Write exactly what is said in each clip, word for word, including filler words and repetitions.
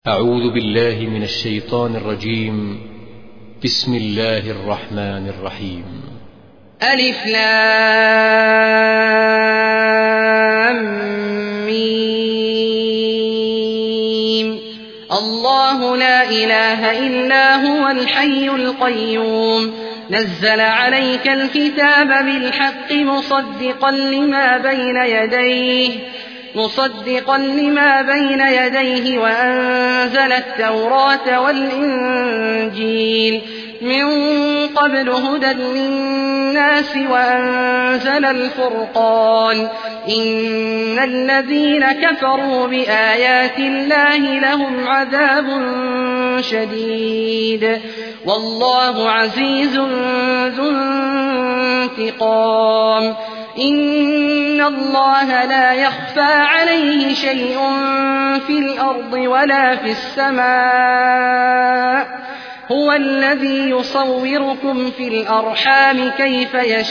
أعوذ بالله من الشيطان الرجيم. بسم الله الرحمن الرحيم. ألف لام ميم. الله لا إله إلا هو الحي القيوم نزل عليك الكتاب بالحق مصدقا لما بين يديه مصدقا لما بين يديه وأنزل التوراة والإنجيل من قبل هدى للناس وأنزل الفرقان إن الذين كفروا بآيات الله لهم عذاب شديد والله عزيز ذو انتقام. إن الله لا يخفى عليه شيء في الأرض ولا في السماء هو الذي يصوركم في الأرحام كيف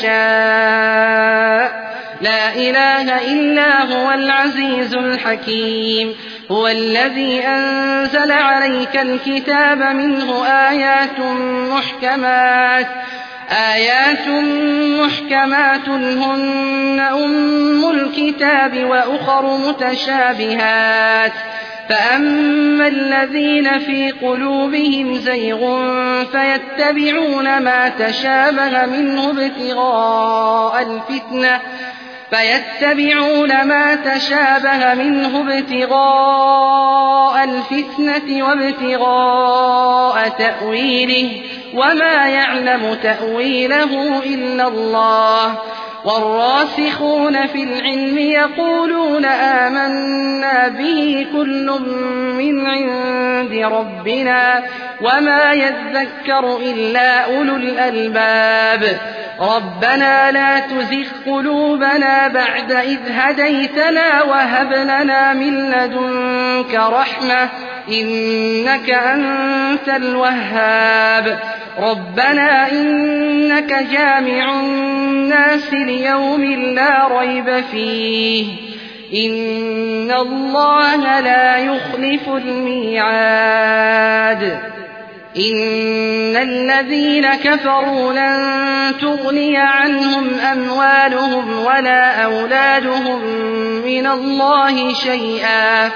يشاء لا إله إلا هو العزيز الحكيم. هو الذي أنزل عليك الكتاب منه آيات محكمات آيات محكمات هن أم الكتاب وأخر متشابهات فأما الذين في قلوبهم زيغ فيتبعون ما تشابه منه ابتغاء الفتنة فيتبعون ما تشابه منه ابتغاء الفتنة وابتغاء تأويله وما يعلم تأويله إلا الله. والراسخون في العلم يقولون آمنا به كل من عند ربنا وما يذكر إلا أولو الألباب. ربنا لا تزغ قلوبنا بعد إذ هديتنا وهب لنا من لدنك رحمة إنك أنت الوهاب. ربنا إنك جامع الناس ليوم لا ريب فيه إن الله لا يخلف الميعاد. إن الذين كفروا لن تغني عنهم أموالهم ولا أولادهم من الله شيئا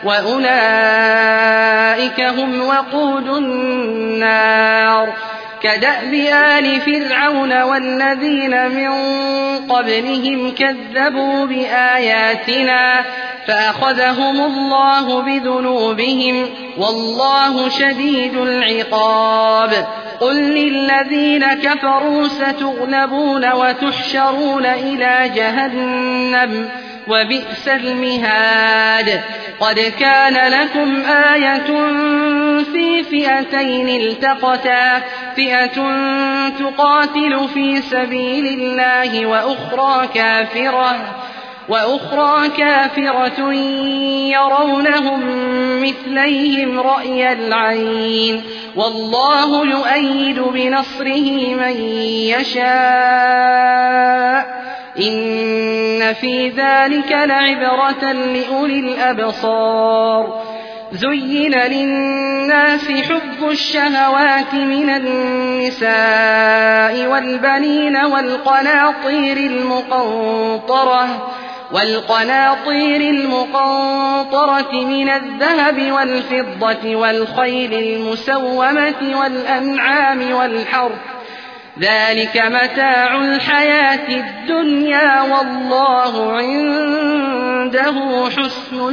وأولئك هم وقود النار. كدأب آل فرعون والذين من قبلهم كذبوا بآياتنا فأخذهم الله بذنوبهم والله شديد العقاب. قل للذين كفروا ستغلبون وتحشرون إلى جهنم وبئس المهاد. قد كان لكم آية في فئتين التقتا فئة تقاتل في سبيل الله وأخرى كافرة وأخرى كافرة يرونهم مثليهم رأي العين والله يؤيد بنصره من يشاء إن في ذلك لعبرة لأولي الأبصار. زين للناس حب الشهوات من النساء والبنين والقناطير المقنطرة والقناطير المقنطرة من الذهب والفضة والخيل المسومة والأنعام والحرث ذلك متاع الحياة الدنيا والله عنده حسن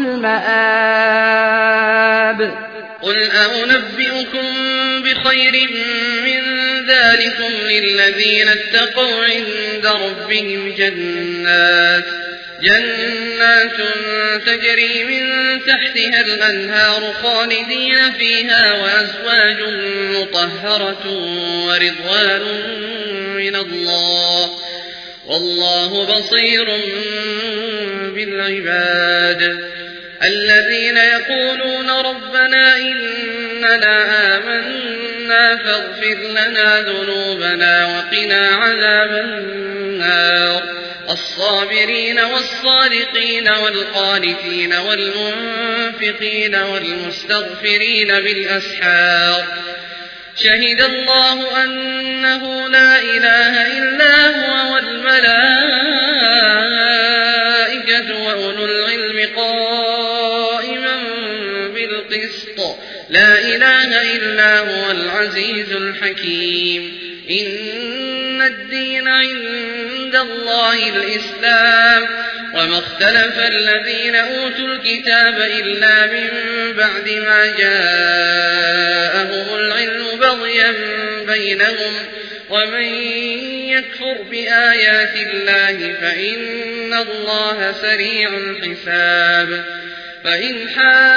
المآب. قل أنبئكم بخير من ذلكم للذين اتقوا عند ربهم جنات جنات تجري من تحتها الأنهار خالدين فيها وأزواج مطهرة ورضوان من الله والله بصير بالعباد. الذين يقولون ربنا إننا آمنا فاغفر لنا ذنوبنا وقنا عذاب النار. والصابرين والصادقين والقانتين والمنفقين والمستغفرين بالأسحار شهد الله أنه لا إله إلا هو والملائكة وأولو العلم قائما بالقسط لا إله إلا هو العزيز الحكيم إن الدين عند الله الإسلام وما اختلف الذين أوتوا الكتاب إلا من بعد ما جاءهم العلم بغيا بينهم ومن يكفر بآيات الله فإن الله سريع الحساب فإن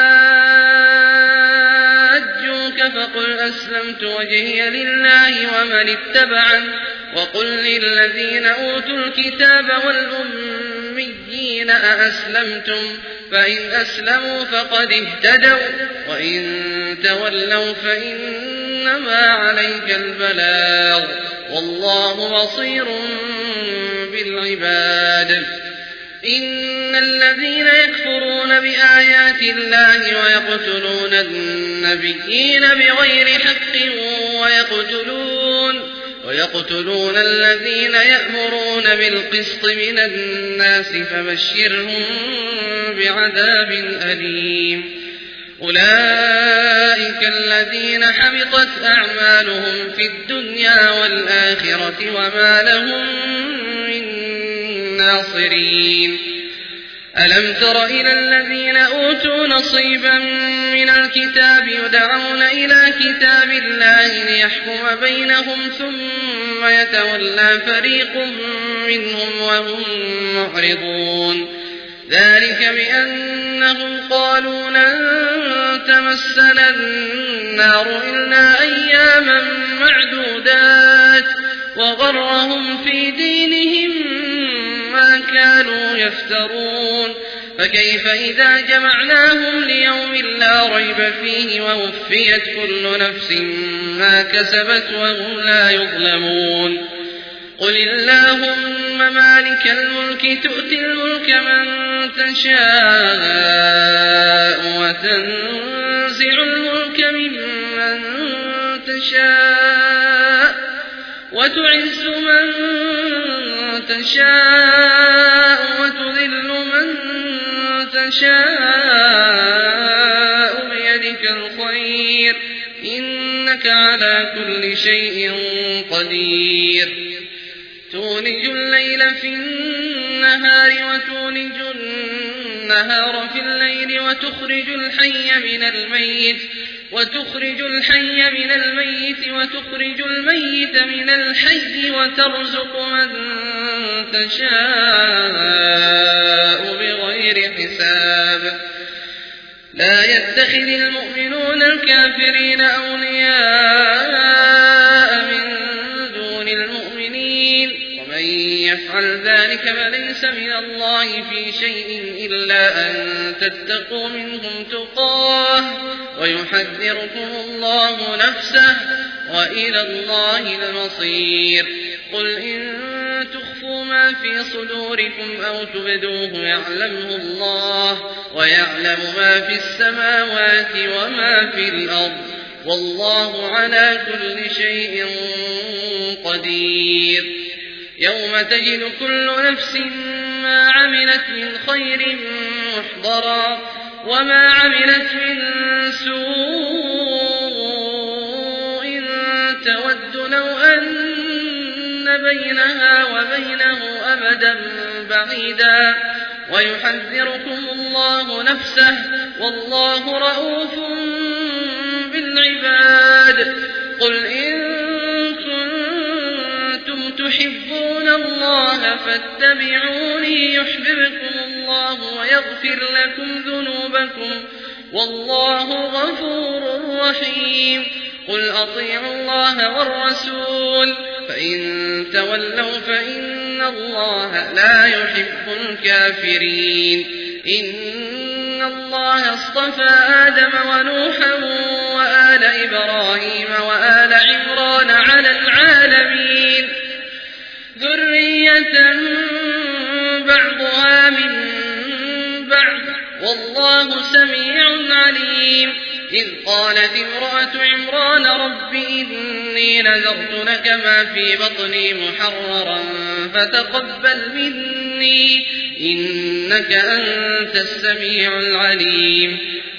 حاجوك فقل أسلمت وجهي لله ومن اتبعن وقل للذين أوتوا الكتاب والأميين أأسلمتم فإن أسلموا فقد اهتدوا وإن تولوا فإنما عليك البلاغ والله بصير بالعباد إن الذين يكفرون بآيات الله ويقتلون النبيين بغير حق ويقتلون ويقتلون الذين يأمرون بالقسط من الناس فبشرهم بعذاب أليم أولئك الذين حبطت أعمالهم في الدنيا والآخرة وما لهم من ناصرين ألم تر إلى الذين أوتوا نصيبا من الكتاب يدعون إلى كتاب الله ليحكم بينهم ثم يتولى فريق منهم وهم معرضون ذلك بأنهم قالوا لن تمسنا النار إلا أياما معدودات وغرهم في دينهم ما كانوا يفترون فكيف إذا جمعناهم ليوم لا ريب فيه ووفيت كل نفس ما كسبت وهم لا يظلمون قل اللهم مالك الملك تؤتي الملك من تشاء وتنزع الملك ممن تشاء وتعز من تشاء وتذل من تشاء بيدك الخير إنك على كل شيء قدير تولج الليل في النهار وتولج النهار في الليل وتخرج الحي من الميت وتخرج الحي من الميت وتخرج الميت من الحي وترزق من تشاء بغير حساب لا يتخذ المؤمنون الكافرين أولياء من دون المؤمنين ومن يفعل ذلك فليس من الله في شيء إلا أن تتقوا منهم تقاه ويحذركم الله نفسه وإلى الله المصير قل إن تخفوا ما في صدوركم أو تبدوه يعلمه الله ويعلم ما في السماوات وما في الأرض والله على كل شيء قدير يوم تجد كل نفس ما عملت من خير محضرا وما عملت من سوء تود لو أن بينها وبينه أمدا بعيدا ويحذركم الله نفسه والله رءوف بالعباد قل إن كنتم تحبون الله فاتبعوني يحببكم الله ويغفر لكم ذنوبكم والله غفور رحيم قل أطيعوا الله والرسول فإن تولوا فإن الله لا يحب الكافرين إن الله اصطفى آدم ونوحا وآل إبراهيم وآل عمران على العالمين ذرية والله سميع عليم. إذ قالت امرأة عمران رب إني نذرت لك ما في بطني محررا فتقبل مني إنك أنت السميع العليم.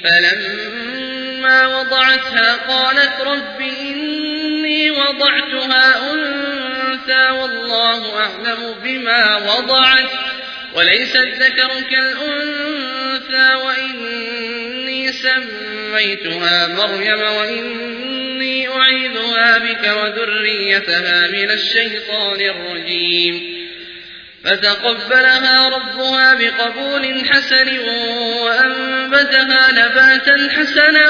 فلما وضعتها قالت رب إني وضعتها أنثى والله أعلم بما وضعت وليس الذكر كالأنثى وإني سميتها مريم وإني أعيذها بك وذريتها من الشيطان الرجيم. فتقبلها ربها بقبول حسن وأنبتها نباتا حسنا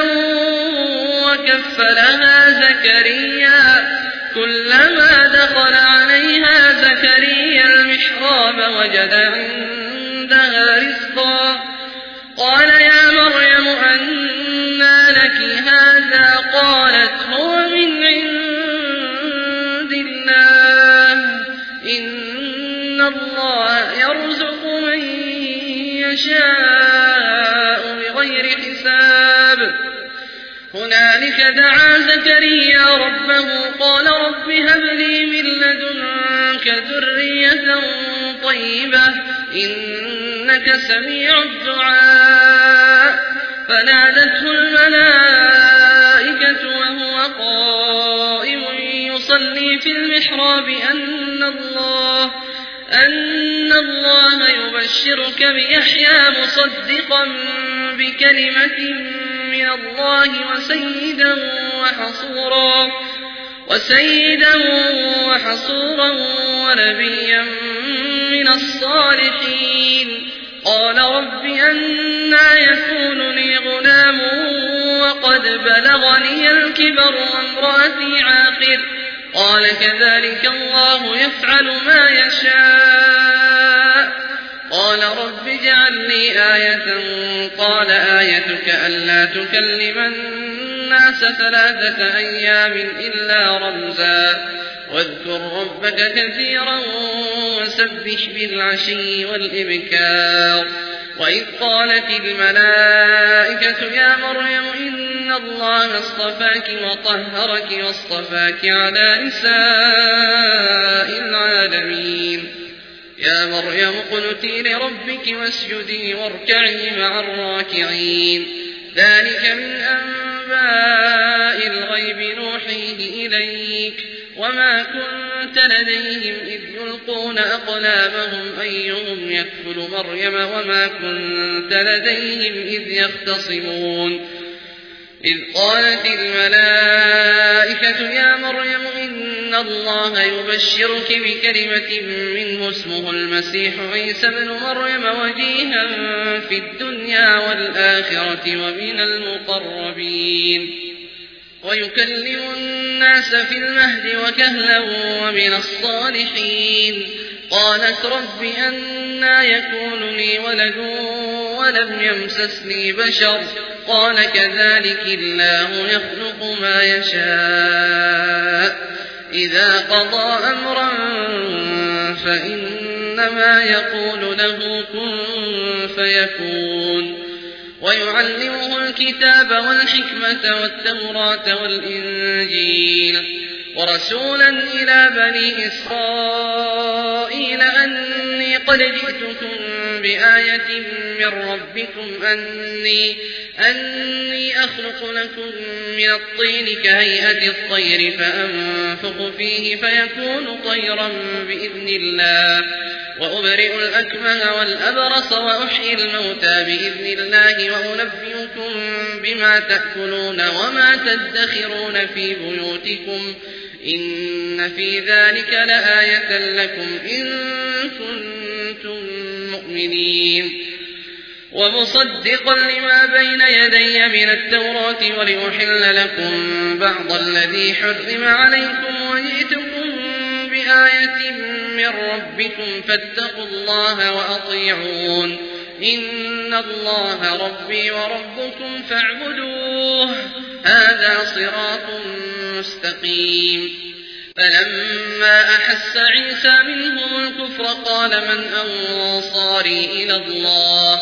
وكفلها زكريا كلما دخل عليها زكريا المحراب وجد عندها رزقا قال يا مريم أنى لك هذا قالت هو من عند الله إن الله يرزق من يشاء بغير حساب. هنالك دعا زكريا ربه قال رب هب لي من لدنك ذرية طيبة إنك سميع الدعاء. فنادته الملائكة وهو قائم يصلي في المحراب أن الله أن الله يبشرك بيحيى مصدقا بكلمة من الله وسيدا وحصورا وسيدا وحصورا ونبيا من الصالحين. قال رب أنى يكون لي غلام وقد بلغني الكبر وامرأتي عاقر قال كذلك الله يفعل ما يشاء. قال رب اجعل لي آية قال آيتك ألا تكلم الناس ثلاثة أيام إلا رمزا واذكر ربك كثيرا وسبح بالعشي والإبكار. وإذ قالت الملائكة يا مريم إن الله اصطفاك وطهرك واصطفاك على نساء العالمين. يا مريم اقنتي لربك واسجدي واركعي مع الراكعين. ذلك من أنباء الغيب نوحيه إليك وما كنت لديهم إذ يلقون أقلامهم أيهم يكفل مريم وما كنت لديهم إذ يختصمون. إذ قالت الملائكة يا مريم إن الله يبشرك بكلمة منه اسمه المسيح عيسى ابن مريم وجيها في الدنيا والآخرة ومن المقربين ويكلم الناس في المهد وكهلا ومن الصالحين. قالت رب أنى يكون لي ولد ولم يمسسني بشر قال كذلك الله يخلق ما يشاء إذا قضى أمرا فإنما يقول له كن فيكون. ويعلمه الكتاب والحكمة والتوراة والإنجيل ورسولا إلى بني إسرائيل أني قد جئتكم بآية من ربكم أني, أني أخلق لكم من الطين كهيئة الطير فأنفخ فيه فيكون طيرا بإذن الله وأبرئ الأكمه والأبرص وأحيي الموتى بإذن الله وأنبئكم بما تأكلون وما تدخرون في بيوتكم إن في ذلك لآية لكم إن كنتم مؤمنين. ومصدقا لما بين يدي من التوراة ولأحل لكم بعض الذي حرم عليكم وجئتكم بآية من ربكم فاتقوا الله وأطيعون إن الله ربي وربكم فاعبدوه هذا صراط مستقيم. فلما أحس عيسى منهم الكفر قال من أنصاري إلى الله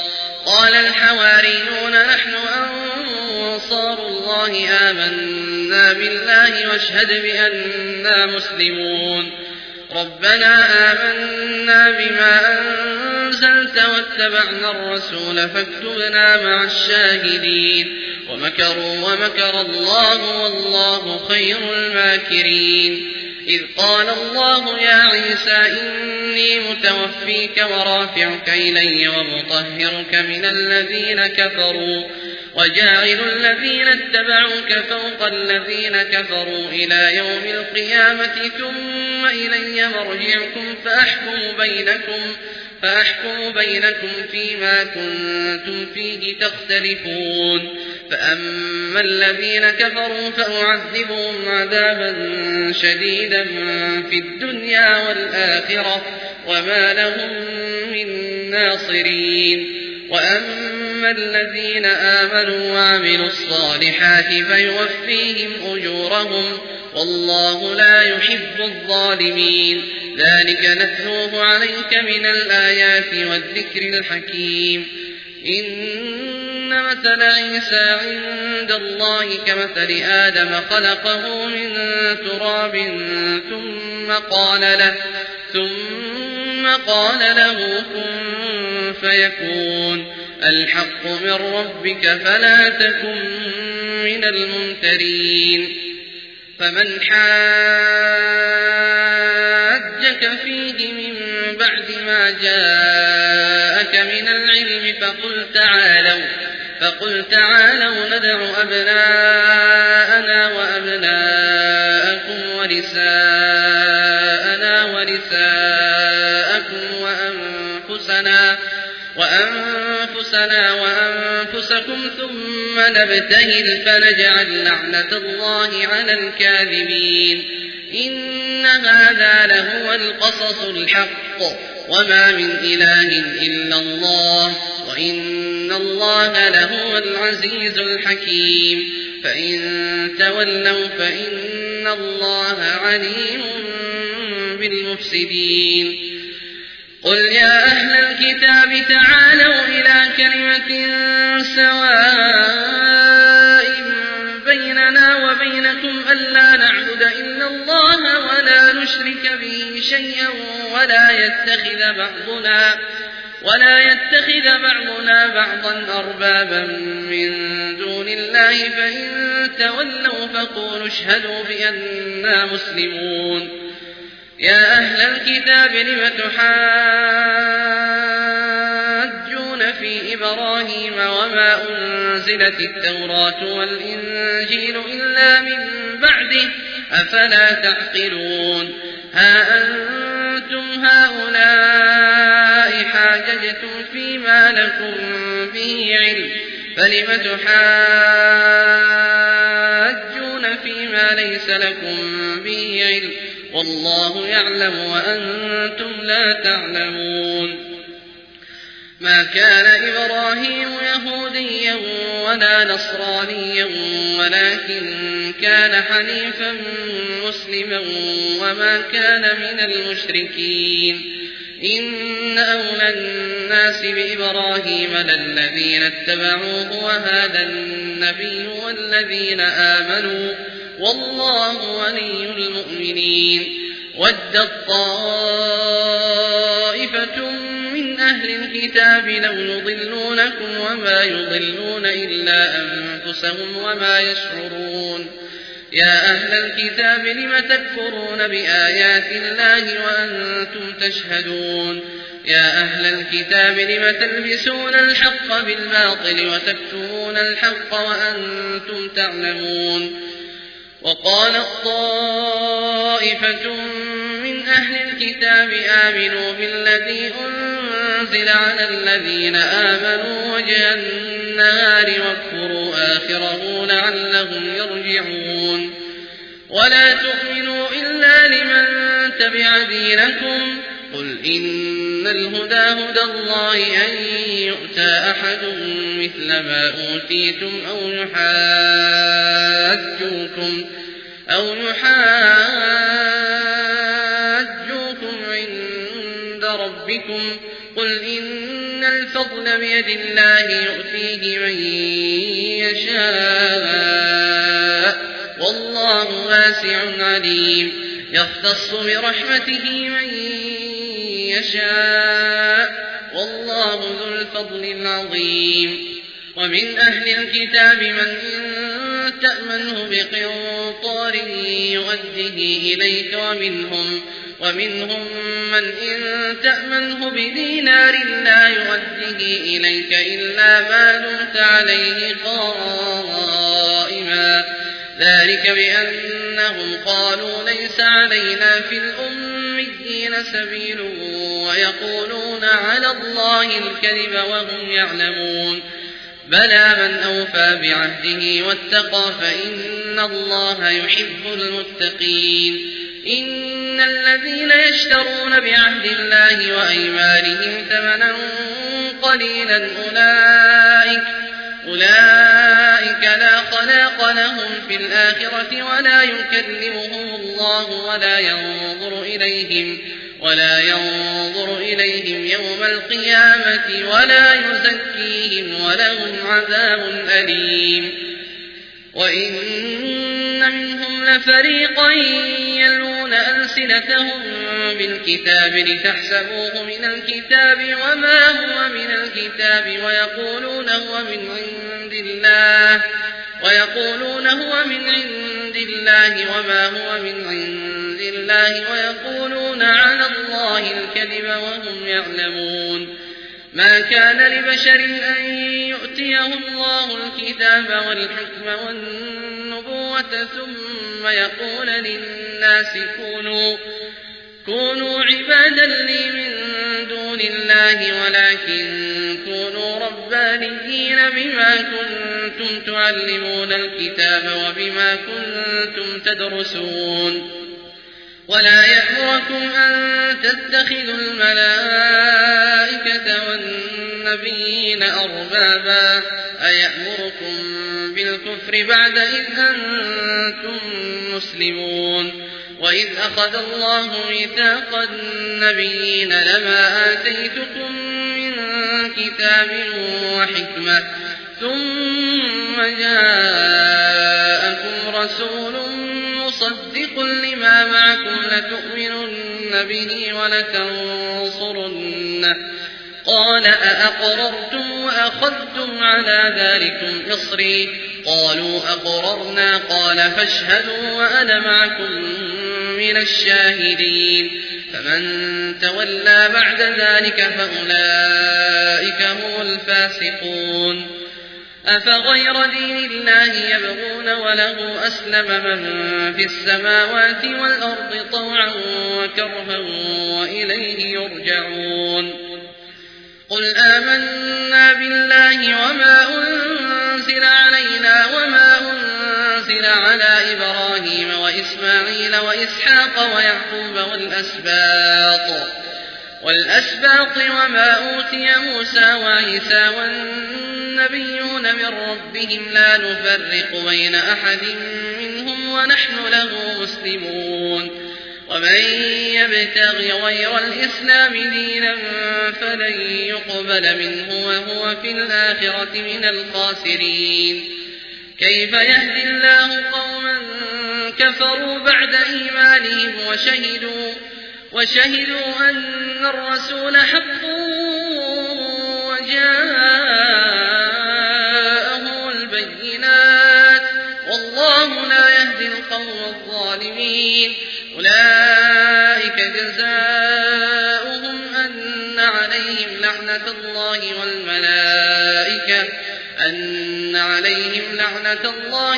وقال الحواريون نحن أنصار الله آمنا بالله واشهد بأننا مسلمون ربنا آمنا بما أنزلت واتبعنا الرسول فاكتبنا مع الشاهدين ومكروا ومكر الله والله خير الماكرين إذ قال الله يا عيسى إني متوفيك ورافعك إلي ومطهرك من الذين كفروا وجاعل الذين اتبعوك فوق الذين كفروا إلى يوم القيامة ثم إلي مرجعكم فأحكم بينكم فأحكم بينكم فيما كنتم فيه تختلفون فأما الذين كفروا فأعذبهم عذابا شديدا في الدنيا والآخرة وما لهم من ناصرين وأما الذين آمنوا وعملوا الصالحات فيوفيهم أجورهم والله لا يحب الظالمين ذلك نتلوه عليك من الآيات والذكر الحكيم إن مثل عيسى عند الله كمثل آدم خلقه من تراب ثم قال له ثم قال له كن فيكون الحق من ربك فلا تكن من الممترين فمن حاجك فيه من بعد ما جاءك من العلم فقل تعالوا فقل تعالوا ندع أبناءنا وأبناءكم ونساءنا ونساءكم وأنفسنا وأنفسنا وأنفسكم ثم نبتهل فنجعل لعنة الله على الكاذبين إن هذا لهو القصص الحق وما من إله إلا الله وإن الله لهو العزيز الحكيم فإن تولوا فإن الله عليم بالمفسدين قل يا أهل الكتاب تعالوا إلى كلمة سواء بيننا وبينكم ألا نعبد إلا الله ولا نشرك به شيئا ولا يتخذ بعضنا ولا يتخذ بعضنا بعضا أربابا من دون الله فإن تولوا فقولوا اشهدوا بأننا مسلمون يا أهل الكتاب لم تحاجون في إبراهيم وما أنزلت التوراة والإنجيل إلا من بعده أفلا تعقلون ها أنتم هؤلاء حاججتم فيما لكم به علم فلم تحاجون فيما ليس لكم به علم والله يعلم وأنتم لا تعلمون ما كان إبراهيم يهوديا ولا نصرانيا ولكن كان حنيفا مسلما وما كان من المشركين إن أولى الناس بإبراهيم للذين اتبعوه وهذا النبي والذين آمنوا والله ولي المؤمنين ودت طائفة من أهل الكتاب لو يضلونكم وما يضلون إلا أنفسهم وما يشعرون يا أهل الكتاب لم تكفرون بآيات الله وأنتم تشهدون يا أهل الكتاب لم تلبسون الحق بالباطل وتكتمون الحق وأنتم تعلمون وقالت طائفة من أهل الكتاب آمنوا بالذي أنزل على الذين آمنوا وجه النار واكفروا آخره لعلهم يرجعون ولا تؤمنوا إلا لمن تبع دينكم قل إن الهدى هدى الله أن يؤتى أحد مثل ما أوتيتم أو يحاجوكم أو يحاجوكم عند ربكم قل إن الفضل بيد الله يؤتيه من يشاء والله واسع عليم يختص برحمته من يشاء والله ذو الفضل العظيم ومن أهل الكتاب من إن تأمنه بقنطار يؤديه إليك ومنهم ومنهم من إن تأمنه بدينار لا يؤديه إليك إلا ما دمت عليه قائما ذلك بأنهم قالوا ليس علينا في الأميين سبيل ويقولون على الله الكذب وهم يعلمون بلى من أوفى بعهده واتقى فإن الله يحب المتقين إن الذين يشترون بعهد الله وأيمانهم ثمنا قليلا أولئك, أولئك لا خلاق لهم في الآخرة ولا يكلمهم الله ولا ينظر إليهم ولا ينظر إليهم يوم القيامة ولا يزكيهم ولهم عذاب أليم وإن منهم لفريقا يلون ألسنتهم بالكتاب لتحسبوه من الكتاب وما هو من الكتاب ويقولون هو من عند الله ويقولون هو من عند الله وما هو من عند الله ويقولون على الله الكذب وهم يعلمون ما كان لبشر أن يؤتيه الله الكتاب والحكم والنبوة ثم يقول للناس كونوا, كونوا عبادا لي من دون الله ولكن كونوا ربانيين بما كنتم تعلمون الكتاب وبما كنتم تدرسون ولا يأمركم أن تتخذوا الملائكة والنبيين أربابا أيأمركم بالكفر بعد إذ أنتم مسلمون وإذ أخذ الله ميثاق النبيين لما آتيتكم من كتاب وحكمة ثم جاءكم رسول مصدق لما معكم لتؤمنن به ولتنصرنه قال أأقررتم وأخذتم على ذلكم إصري قالوا أقررنا قال فاشهدوا وأنا معكم من الشاهدين فمن تولى بعد ذلك فأولئك هم الفاسقون أفغير دين الله يبغون وله أسلم من في السماوات والأرض طوعا وكرها وإليه يرجعون قل آمنا بالله وما أنزل علينا وما أنزل على إبراهيم وإسماعيل وإسحاق ويعقوب والأسباط والأسباط وما أوتي موسى وعيسى والنبيون من ربهم لا نفرق بين أحد منهم ونحن له مسلمون ومن يبتغي غير الإسلام دينا فلن يقبل منه وهو في الآخرة من الخاسرين كيف يهدي الله قوما كفروا بعد إيمانهم وشهدوا وشهدوا أن الرسول حق وجاءه البينات والله لا يهدي القوم الظالمين أولئك جزاؤهم أن عليهم لعنة الله والملائكة أن عليهم لعنة الله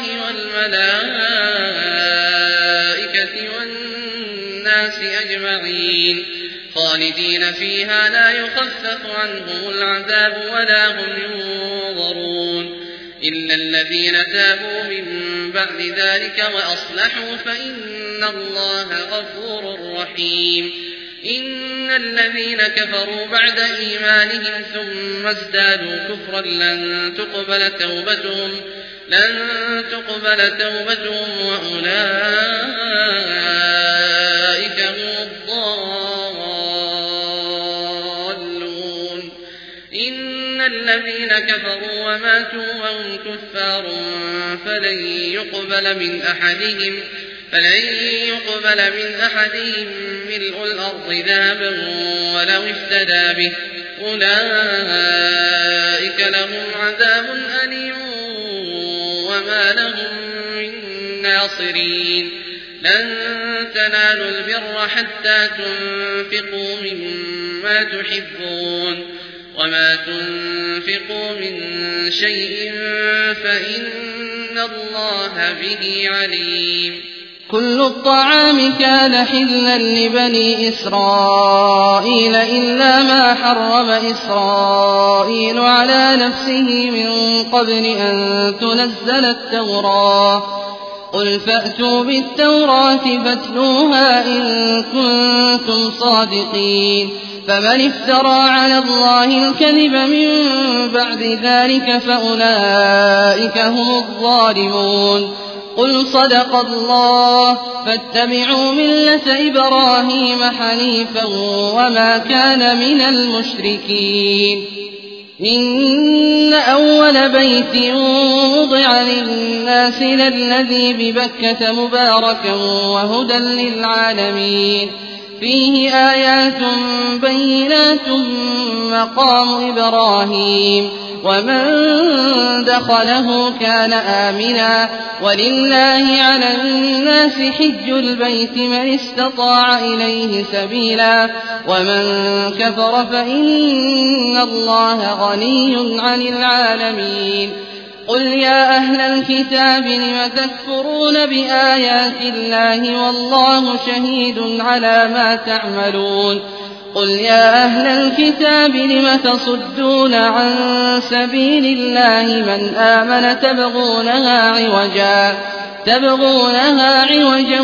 والملائكة والناس أجمعين خالدين فيها لا يخفف عنهم العذاب ولا هم ينظرون إلا الذين تابوا من بعد ذلك وأصلحوا فإن الله غفور رحيم إن الذين كفروا بعد إيمانهم ثم ازدادوا كفرا لن تقبل توبتهم لن تقبل توبتهم وأولئك هم الضالون. كفروا وماتوا وهم كفار فلن يقبل من أحدهم فلن يقبل من أحدهم ملء الأرض ذهبا ولو افتدى به أولئك لهم عذاب أليم وما لهم من ناصرين لن تنالوا البر حتى تنفقوا مما تحبون وما تنفقوا من شيء فإن الله به عليم كل الطعام كان حلا لبني إسرائيل إلا ما حرم إسرائيل على نفسه من قبل أن تنزل التوراة قل فأتوا بالتوراة فاتلوها إن كنتم صادقين فمن افترى على الله الكذب من بعد ذلك فأولئك هم الظالمون قل صدق الله فاتبعوا ملة إبراهيم حنيفا وما كان من المشركين إن أول بيت وضع للناس للذي ببكة مباركا وهدى للعالمين فيه آيات بينات مقام إبراهيم ومن دخله كان آمنا ولله على الناس حج البيت من استطاع إليه سبيلا ومن كفر فإن الله غني عن العالمين قل يا أهل الكتاب لم تكفرون بآيات الله والله شهيد على ما تعملون قل يا أهل الكتاب لم تصدون عن سبيل الله من آمن تبغونها عوجا تبغونها عوجا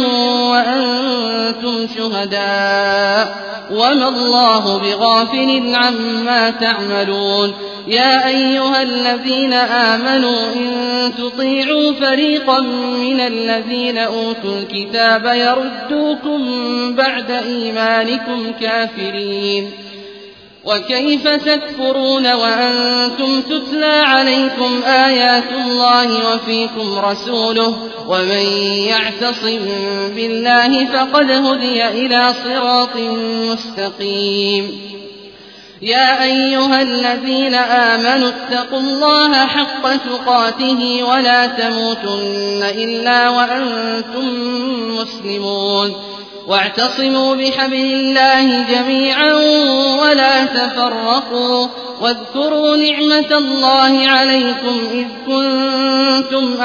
وأنتم شهداء وما الله بغافل عما تعملون يا أيها الذين آمنوا إن تطيعوا فريقا من الذين أوتوا الكتاب يردوكم بعد إيمانكم كافرين وكيف تكفرون وأنتم تتلى عليكم آيات الله وفيكم رسوله ومن يعتصم بالله فقد هدي إلى صراط مستقيم يا أيها الذين آمنوا اتقوا الله حق تقاته ولا تموتن إلا وأنتم مسلمون واعتصموا بحبل الله جميعا ولا تفرقوا واذكروا نعمة الله عليكم إذ كنتم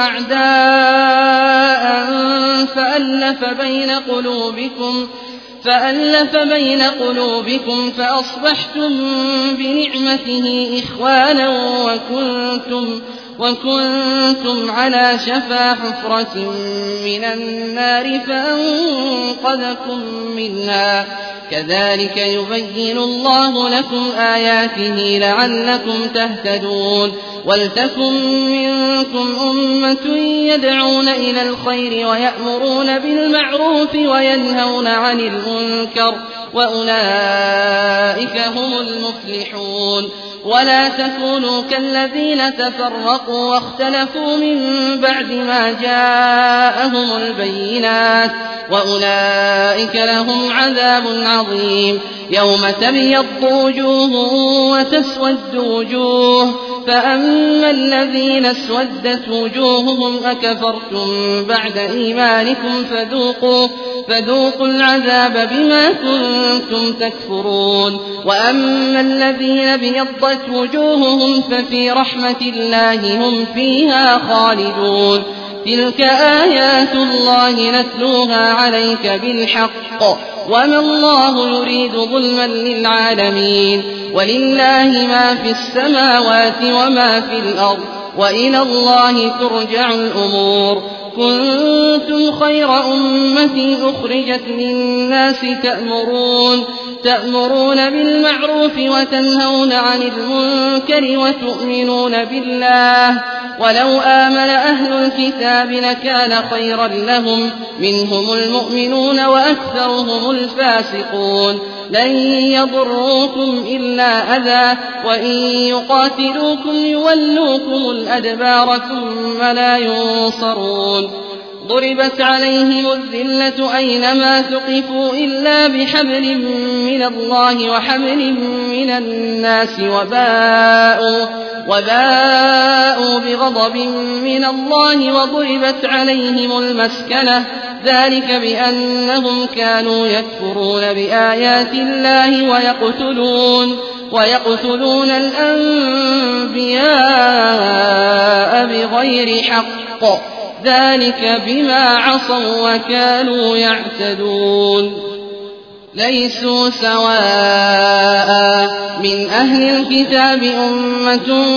أعداء فألف بين قلوبكم فألف بين قلوبكم فأصبحتم بنعمته إخوانا وكنتم وكنتم على شفا حفرة من النار فأنقذكم منها كذلك يبين الله لكم آياته لعلكم تهتدون ولتكن منكم أمة يدعون إلى الخير ويأمرون بالمعروف وينهون عن المنكر وأولئك هم المفلحون ولا تكونوا كالذين تفرقوا واختلفوا من بعد ما جاءهم البينات وأولئك لهم عذاب عظيم يوم تبيض وجوه وتسود وجوه فأما الذين اسودت وجوههم أكفرتم بعد إيمانكم فذوقوا فذوقوا العذاب بما كنتم تكفرون وأما الذين بيضت وجوههم ففي رحمة الله هم فيها خالدون تلك آيات الله نتلوها عليك بالحق وما الله يريد ظلما للعالمين ولله ما في السماوات وما في الأرض وإلى الله ترجع الأمور كنتم خير أمة أخرجت للناس تأمرون تأمرون بالمعروف وتنهون عن المنكر وتؤمنون بالله ولو آمن أهل الكتاب لكان خيرا لهم منهم المؤمنون وأكثرهم الفاسقون لن يضروكم إلا أذى وإن يقاتلوكم يولوكم الأدبار ثم لا ينصرون ضربت عليهم الذلة أينما ثقفوا إلا بحبل من الله وحبل من الناس وباءوا, وباءوا بغضب من الله وضربت عليهم المسكنة ذلك بأنهم كانوا يكفرون بآيات الله ويقتلون, ويقتلون الأنبياء بغير حق ذلك بما عصوا وكانوا يعتدون ليسوا سواء من أهل الكتاب أمة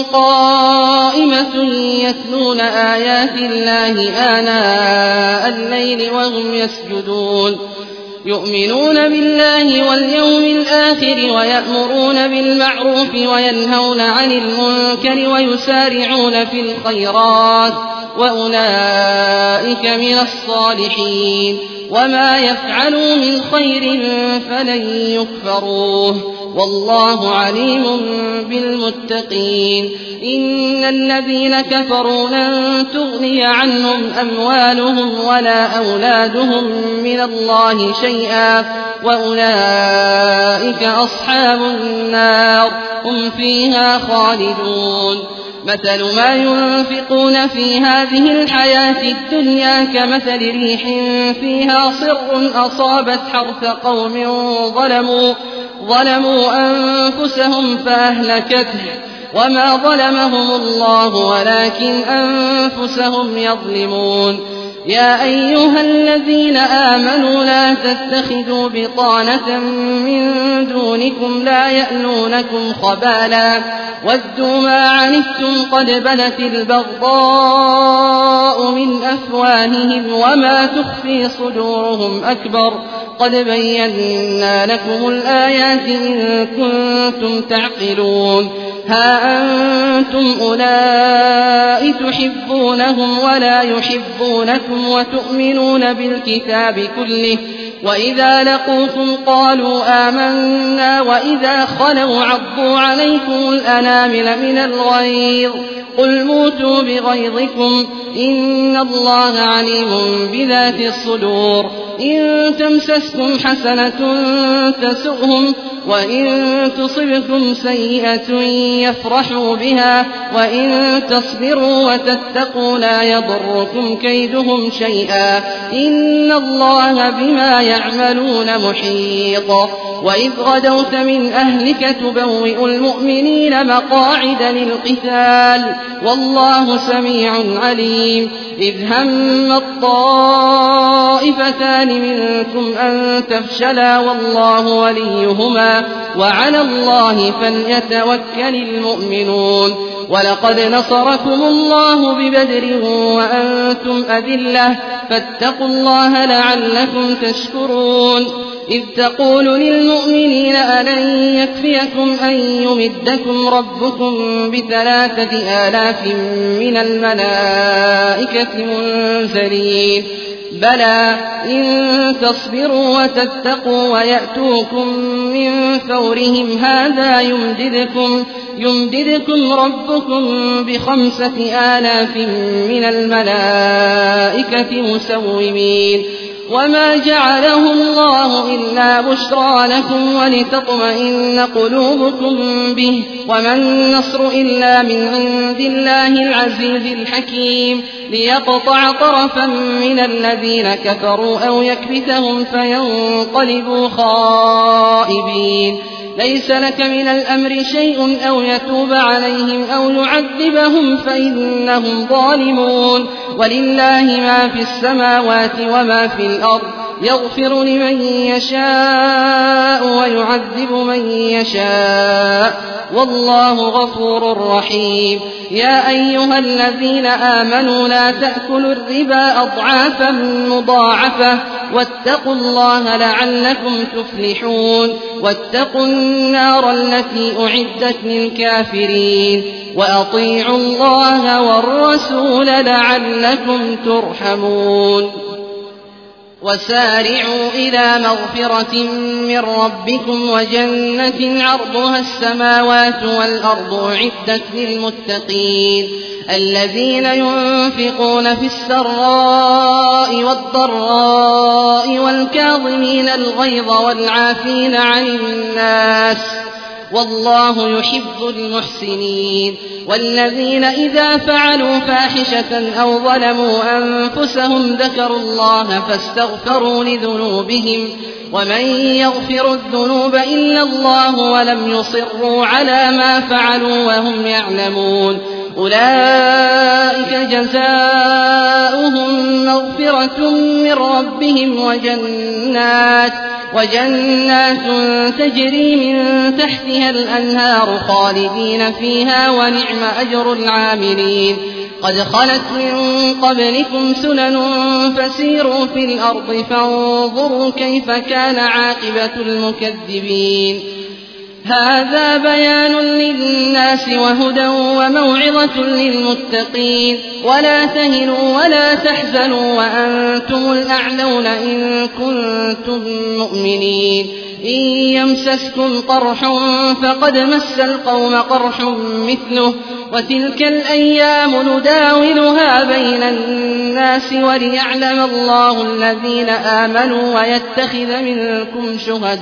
قائمة يتلون آيات الله آناء الليل وهم يسجدون يؤمنون بالله واليوم الآخر ويأمرون بالمعروف وينهون عن المنكر ويسارعون في الخيرات وأولئك من الصالحين وما يفعلوا من خير فلن يكفروه والله عليم بالمتقين إن الذين كفروا لن تغني عنهم أموالهم ولا أولادهم من الله شيئا وأولئك أصحاب النار هم فيها خالدون مثل ما ينفقون في هذه الحياة الدنيا كمثل ريح فيها صر أصابت حرث قوم ظلموا, ظلموا أنفسهم فأهلكته وما ظلمهم الله ولكن أنفسهم يظلمون يا أيها الذين آمنوا لا تتخذوا بطانة من دونكم لا يألونكم خبالا ودوا ما عنتم قد بدت البغضاء من أفواههم وما تخفي صدورهم أكبر قد بينا لكم الآيات إن كنتم تعقلون ها أنتم أولئك تحبونهم ولا يحبونكم وتؤمنون بالكتاب كله وإذا لقوكم قالوا آمنا وإذا خلوا عضوا عليكم الأنامل من الغيظ قل موتوا بغيظكم إن الله عليم بذات الصدور إن تمسسكم حسنة تسؤهم وإن تصبكم سيئة يفرحوا بها وإن تصبروا وتتقوا لا يضركم كيدهم شيئا إن الله بما يعملون محيط وإذ غدوت من أهلك تبوئ المؤمنين مقاعد للقتال والله سميع عليم إذ هم الطائفتان منكم أن تفشلا والله وليهما وعلى الله فليتوكل المؤمنون ولقد نصركم الله ببدر وأنتم أذلة فاتقوا الله لعلكم تشكرون إذ تقول للمؤمنين ألن يكفيكم أن يمدكم ربكم بثلاثة آلاف من الملائكة منزلين بلى إن تصبروا وتتقوا ويأتوكم من فورهم هذا يمددكم, يمددكم ربكم بخمسة آلاف من الملائكة مسومين وما جعله الله إلا بشرى لكم ولتطمئن قلوبكم به وما النصر إلا من عند الله العزيز الحكيم ليقطع طرفا من الذين كفروا أو يكبتهم فينقلبوا خائبين ليس لك من الأمر شيء أو يتوب عليهم أو يعذبهم فإنهم ظالمون ولله ما في السماوات وما في الأرض يغفر لمن يشاء ويعذب من يشاء والله غفور رحيم يا أيها الذين آمنوا لا تأكلوا الربا أضعافا مضاعفة واتقوا الله لعلكم تفلحون واتقوا النار التي أعدت للكافرين وأطيعوا الله والرسول لعلكم ترحمون وسارعوا إلى مغفرة من ربكم وجنة عرضها السماوات والأرض أعدت للمتقين الذين ينفقون في السراء والضراء والكاظمين الغيظ والعافين عن الناس والله يحب المحسنين والذين إذا فعلوا فاحشة أو ظلموا أنفسهم ذكروا الله فاستغفروا لذنوبهم ومن يغفر الذنوب إلا الله ولم يصروا على ما فعلوا وهم يعلمون أولئك جزاؤهم مغفرة من ربهم وجنات وجنات تجري من تحتها الأنهار خالدين فيها ونعم أجر العاملين قد خلت من قبلكم سنن فسيروا في الأرض فانظروا كيف كان عاقبة المكذبين هذا بيان للناس وهدى وموعظة للمتقين ولا تهنوا ولا تحزنوا وأنتم الأعلون إن كنتم مؤمنين إن يمسسكم قرح فقد مس القوم قرح مثله وتلك الأيام نداولها بين الناس وليعلم الله الذين آمنوا ويتخذ منكم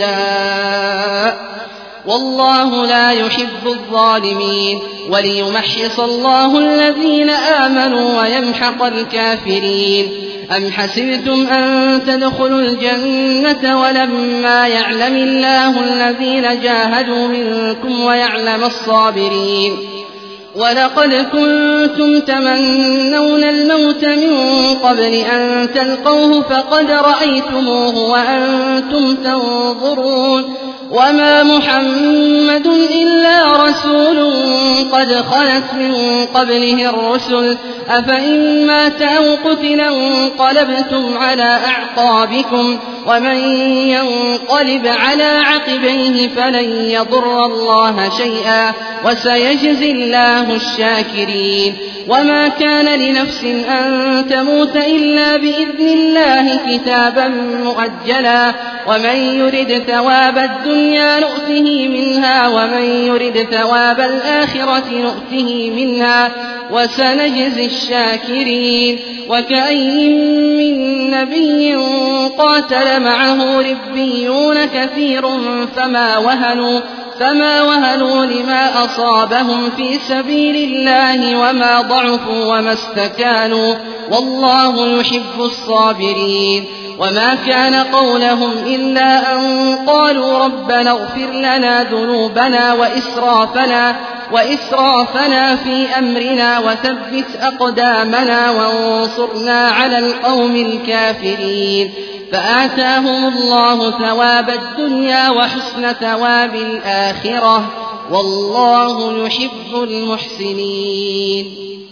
شهداء والله لا يحب الظالمين وليمحص الله الذين آمنوا ويمحق الكافرين أم حسبتم أن تدخلوا الجنة ولما يعلم الله الذين جاهدوا منكم ويعلم الصابرين ولقد كنتم تمنون الموت من قبل أن تلقوه فقد رأيتموه وأنتم تنظرون وما محمد إلا رسول قد خلت من قبله الرسل أفإن مات أو قتل انقلبتم على أعقابكم ومن ينقلب على عقبيه فلن يضر الله شيئا وسيجزي الله الشاكرين وما كان لنفس أن تموت إلا بإذن الله كتابا مؤجلا ومن يرد ثواب الدنيا نؤته منها ومن يرد ثواب الآخرة نؤته منها وسنجزي الشاكرين وكأي من نبي قاتل معه ربيون كثير فما وهنوا فما وهنوا لما أصابهم في سبيل الله وما ضعفوا وما استكانوا والله يحب الصابرين وما كان قولهم إلا أن قالوا ربنا اغفر لنا ذنوبنا وإسرافنا وإسرافنا في أمرنا وثبت أقدامنا وانصرنا على القوم الكافرين فآتاهم الله ثواب الدنيا وحسن ثواب الآخرة والله يحب المحسنين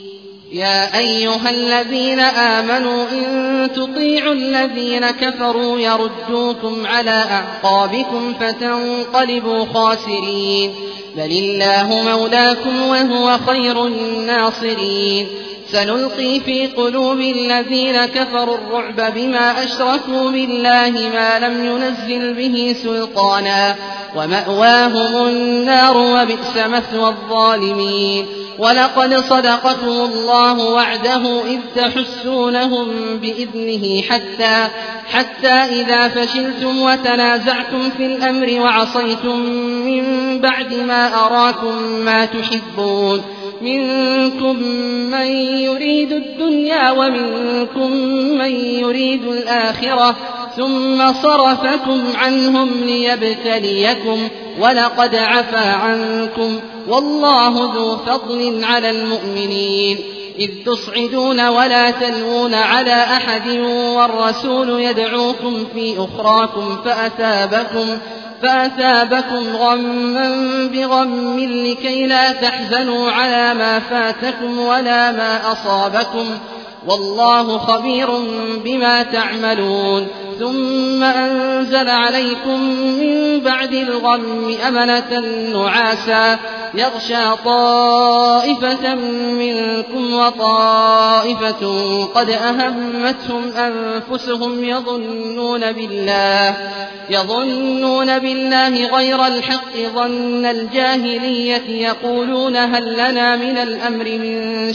يا أيها الذين آمنوا إن تطيعوا الذين كفروا يردوكم على أعقابكم فتنقلبوا خاسرين بل الله مولاكم وهو خير الناصرين سنلقي في قلوب الذين كفروا الرعب بما أشركوا بالله ما لم ينزل به سلطانا ومأواهم النار وبئس مثوى الظالمين ولقد صدقكم الله وعده إذ تحسونهم بإذنه حتى, حتى إذا فشلتم وتنازعتم في الأمر وعصيتم من بعد ما أراكم ما تحبون منكم من يريد الدنيا ومنكم من يريد الآخرة ثم صرفكم عنهم ليبتليكم ولقد عفا عنكم والله ذو فضل على المؤمنين إذ تصعدون ولا تلوون على أحد والرسول يدعوكم في أخراكم فأثابكم فأثابكم غما بغم لكي لا تحزنوا على ما فاتكم ولا ما أصابكم والله خبير بما تعملون ثم أنزل عليكم من بعد الغم أمنة نعاسا يغشى طائفة منكم وطائفة قد أهمتهم أنفسهم يظنون بالله يظنون بالله غير الحق ظن الجاهلية يقولون هل لنا من الأمر من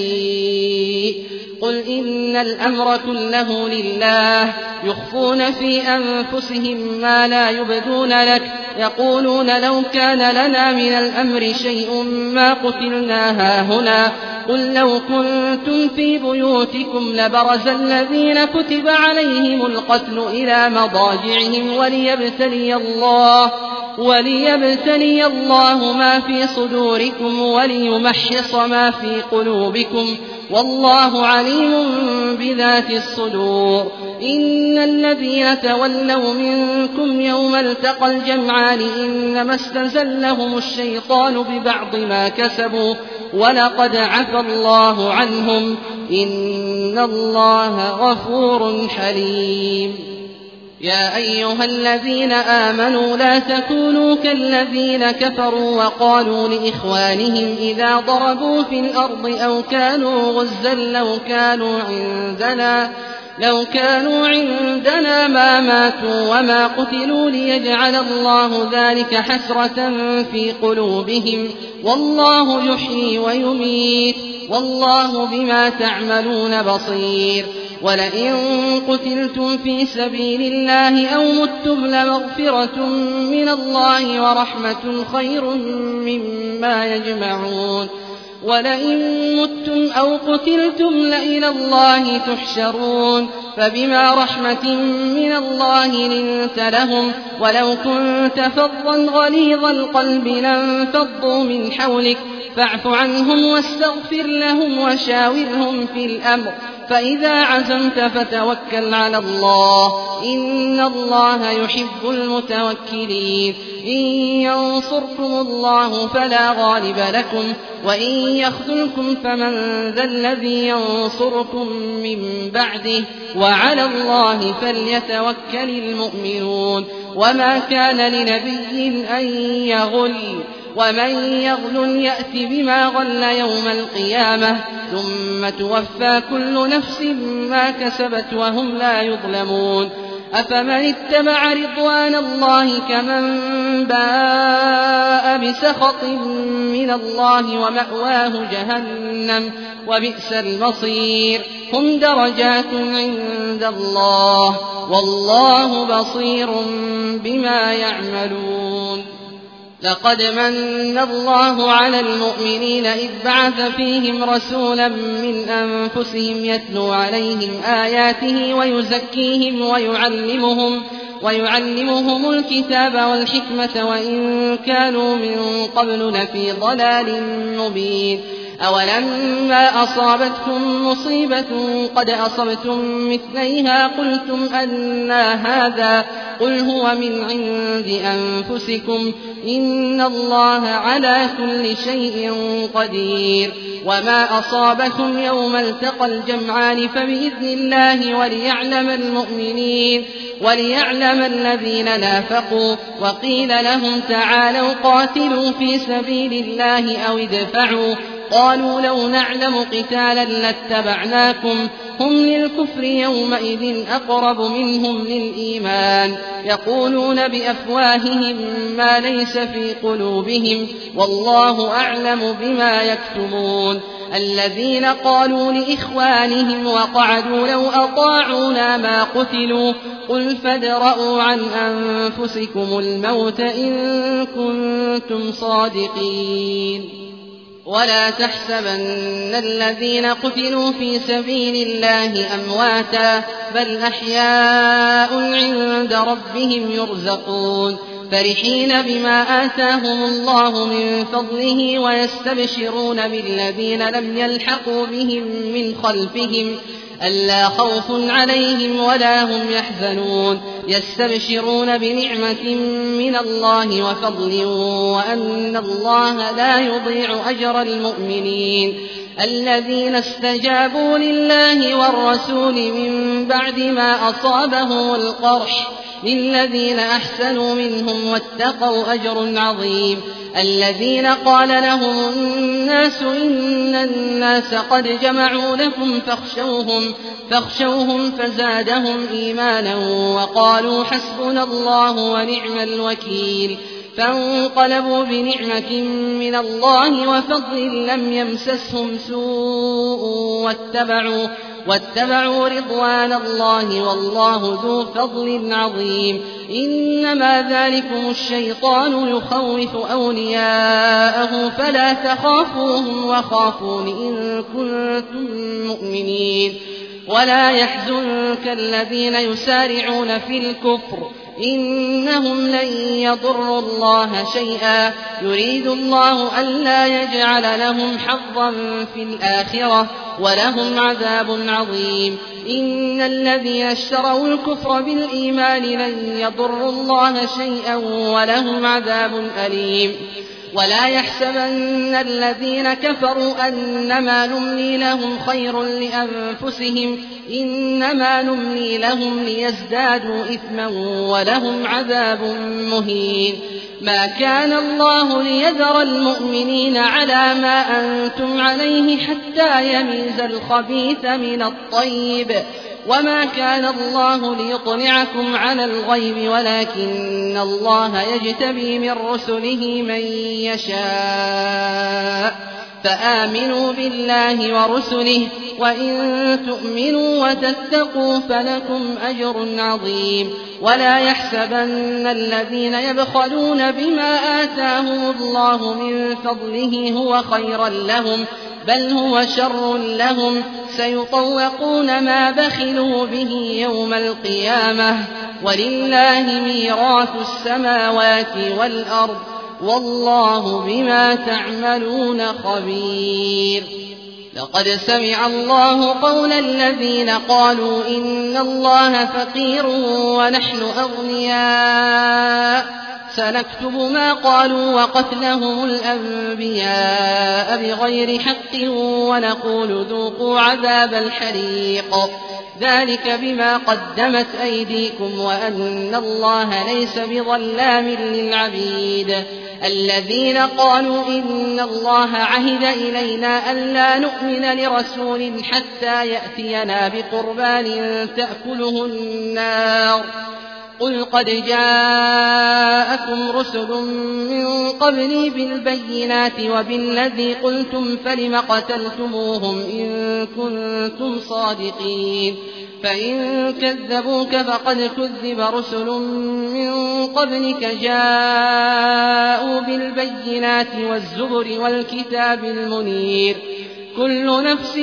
شيء قل إن الأمر كله لله يخفون في أنفسهم ما لا يبدون لك يقولون لو كان لنا من الأمر شيء ما قتلنا هاهنا قل لو كنتم في بيوتكم لبرز الذين كتب عليهم القتل إلى مضاجعهم وليبتلي الله وليبتلي الله ما في صدوركم وليمحص ما في قلوبكم والله عليم بذات الصدور إن الذين تولوا منكم يوم التقى الجمعان إنما استزلهم الشيطان ببعض ما كسبوا ولقد عفى الله عنهم إن الله غفور حليم يا أيها الذين آمنوا لا تكونوا كالذين كفروا وقالوا لإخوانهم إذا ضربوا في الأرض أو كانوا غزا لو كانوا عندنا لو كانوا عندنا ما ماتوا وما قتلوا ليجعل الله ذلك حسرة في قلوبهم والله يحيي ويميت والله بما تعملون بصير ولئن قتلتم في سبيل الله أو متم لمغفرة من الله ورحمة خير مما يجمعون ولئن متم أو قتلتم لإلى الله تحشرون فبما رحمة من الله لنت لهم ولو كنت فظا غليظ القلب لانفضوا من حولك فاعف عنهم واستغفر لهم وشاورهم في الأمر فإذا عزمت فتوكل على الله إن الله يحب المتوكلين إن ينصركم الله فلا غالب لكم وإن يخذلكم فمن ذا الذي ينصركم من بعده وعلى الله فليتوكل المؤمنون وما كان لنبي أن يغل ومن يغل يأت بما غل يوم القيامة ثم توفى كل نفس ما كسبت وهم لا يظلمون أفمن اتبع رضوان الله كمن باء بسخط من الله ومأواه جهنم وبئس المصير هم درجات عند الله والله بصير بما يعملون لقد من الله على المؤمنين إذ بعث فيهم رسولا من أنفسهم يتلو عليهم آياته ويزكيهم ويعلمهم ويعلمهم الكتاب والحكمة وإن كانوا من قبل لفي ضلال مبين أولما أصابتكم مصيبة قد أصبتم مثليها قلتم أنى هذا قل هو من عند أنفسكم إن الله على كل شيء قدير وما أصابكم يوم التقى الجمعان فبإذن الله وليعلم المؤمنين وليعلم الذين نافقوا وقيل لهم تعالوا قاتلوا في سبيل الله أو ادفعوا قالوا لو نعلم قتالا لاتبعناكم هم للكفر يومئذ أقرب منهم للإيمان يقولون بأفواههم ما ليس في قلوبهم والله أعلم بما يكتمون الذين قالوا لإخوانهم وقعدوا لو أطاعونا ما قتلوا قل فادرءوا عن أنفسكم الموت إن كنتم صادقين ولا تحسبن الذين قتلوا في سبيل الله أمواتا بل أحياء عند ربهم يرزقون فرحين بما آتاهم الله من فضله ويستبشرون بالذين لم يلحقوا بهم من خلفهم ألا خوف عليهم ولا هم يحزنون يستبشرون بنعمة من الله وفضل وأن الله لا يضيع أجر المؤمنين الذين استجابوا لله والرسول من بعد ما أصابهم القرح للذين أحسنوا منهم واتقوا أجر عظيم الذين قال لهم الناس إن الناس قد جمعوا لكم فاخشوهم, فاخشوهم فزادهم إيمانا وقالوا حسبنا الله ونعم الوكيل فانقلبوا بنعمة من الله وفضل لم يمسسهم سوء واتبعوا, واتبعوا رضوان الله والله ذو فضل عظيم إنما ذلكم الشيطان يخوف أولياءه فلا تخافوهم وخافون إن كنتم مؤمنين ولا يحزنك الذين يسارعون في الكفر إنهم لن يضروا الله شيئا يريد الله ألا يجعل لهم حظا في الآخرة ولهم عذاب عظيم إن الذين اشتروا الكفر بالإيمان لن يضروا الله شيئا ولهم عذاب أليم ولا يحسبن الذين كفروا أنما نملي لهم خير لأنفسهم إنما نملي لهم ليزدادوا إثما ولهم عذاب مهين ما كان الله ليذر المؤمنين على ما أنتم عليه حتى يميز الخبيث من الطيب وما كان الله ليطلعكم على الغيب ولكن الله يجتبي من رسله من يشاء فآمنوا بالله ورسله وإن تؤمنوا وتتقوا فلكم أجر عظيم ولا يحسبن الذين يبخلون بما آتاهم الله من فضله هو خيرا لهم بل هو شر لهم سيطوقون ما بخلوا به يوم القيامة ولله ميراث السماوات والأرض والله بما تعملون خبير لقد سمع الله قول الذين قالوا إن الله فقير ونحن أغنياء سنكتب ما قالوا وقتلهم الأنبياء بغير حق ونقول ذوقوا عذاب الحريق ذلك بما قدمت أيديكم وأن الله ليس بظلام للعبيد الذين قالوا إن الله عهد إلينا ألا نؤمن لرسول حتى يأتينا بقربان تأكله النار قل قد جاءكم رسل من قبلي بالبينات وبالذي قلتم فلم قتلتموهم إن كنتم صادقين فإن كذبوك فقد كذب رسل من قبلك جاءوا بالبينات والزبر والكتاب المنير كل نفس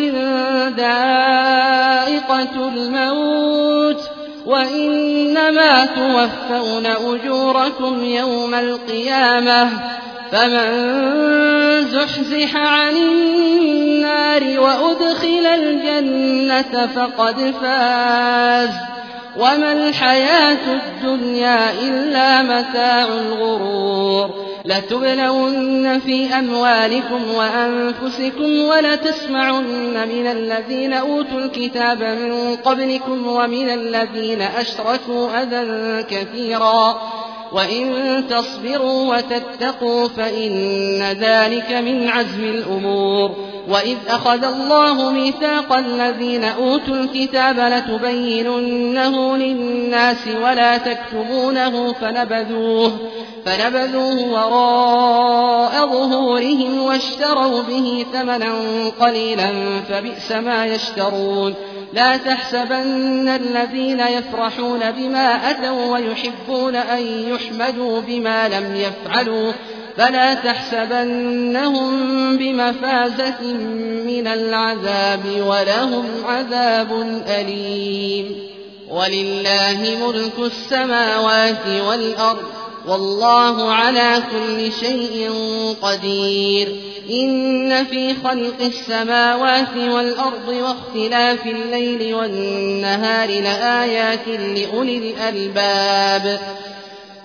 ذائقة الموت وإنما توفون أجوركم يوم القيامة فمن زحزح عن النار وأدخل الجنة فقد فاز وما الحياة الدنيا إلا متاع الغرور لتبلون في أموالكم وأنفسكم ولتسمعن من الذين أوتوا الكتاب من قبلكم ومن الذين أشركوا أذى كثيرا وإن تصبروا وتتقوا فإن ذلك من عزم الأمور وإذ أخذ الله ميثاق الذين أوتوا الكتاب لتبيننه للناس ولا تكتمونه فنبذوه, فنبذوه وراء ظهورهم واشتروا به ثمنا قليلا فبئس ما يشترون لا تحسبن الذين يفرحون بما أتوا ويحبون أن يحمدوا بما لم يفعلوا فلا تحسبنهم بمفازة من العذاب ولهم عذاب أليم ولله ملك السماوات والأرض والله على كل شيء قدير إن في خلق السماوات والأرض واختلاف الليل والنهار لآيات لأولي الألباب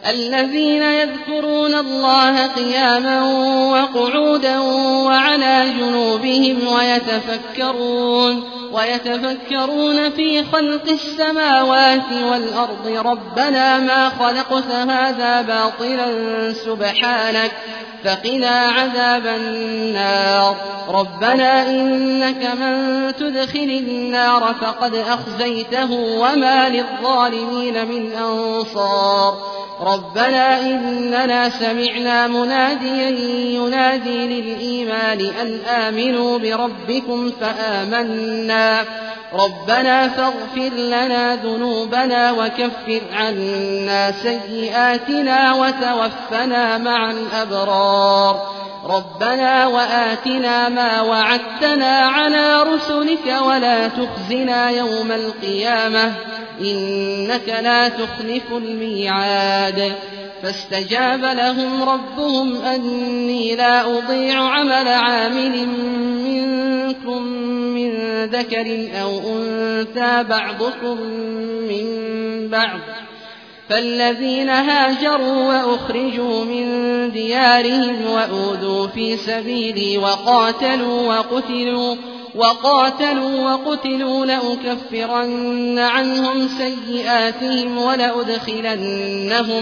الذين يذكرون الله قياما وقعودا وعلى جنوبهم ويتفكرون ويتفكرون في خلق السماوات والأرض ربنا ما خلقت هذا باطلا سبحانك فقنا عذاب النار ربنا إنك من تدخل النار فقد أخزيته وما للظالمين من أنصار ربنا إننا سمعنا مناديا ينادي للإيمان أن آمنوا بربكم فآمنا ربنا فاغفر لنا ذنوبنا وكفر عنا سيئاتنا وتوفنا مع الأبرار ربنا وآتنا ما وعدتنا على رسلك ولا تخزنا يوم القيامة إنك لا تخلف الميعاد فاستجاب لهم ربهم أني لا أضيع عمل عامل منكم من ذكر أو أنثى بعضكم من بعض فالذين هاجروا وأخرجوا من ديارهم وأوذوا في سبيلي وقاتلوا وقتلوا وقاتلوا وقتلوا لأكفرن عنهم سيئاتهم ولأدخلنهم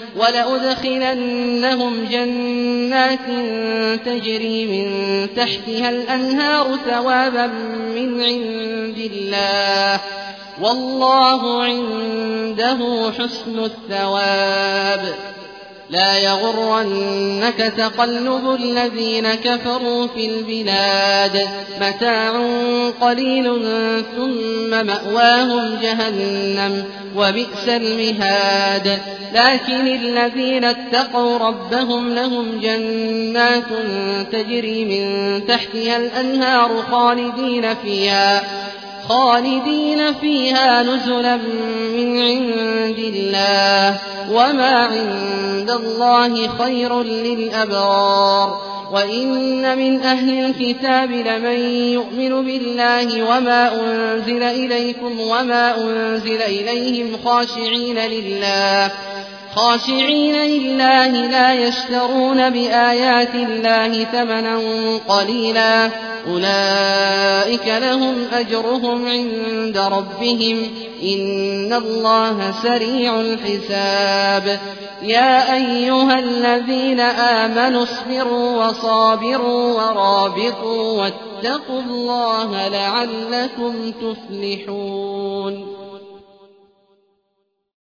ولأدخلنهم جنات تجري من تحتها الأنهار ثوابا من عند الله والله عنده حسن الثواب لا يغرنك تقلب الذين كفروا في البلاد متاع قليل ثم مأواهم جهنم وبئس المهاد لكن الذين اتقوا ربهم لهم جنات تجري من تحتها الأنهار خالدين فيها خالدين فيها نزلا من عند الله وما عند الله خير للأبرار وإن من أهل الكتاب لمن يؤمن بالله وما أنزل إليكم وما أنزل إليهم خاشعين لله خاشعين لله لا يشترون بآيات الله ثمنا قليلا أولئك لهم أجرهم عند ربهم إن الله سريع الحساب يا أيها الذين آمنوا اصبروا وصابروا ورابطوا واتقوا الله لعلكم تفلحون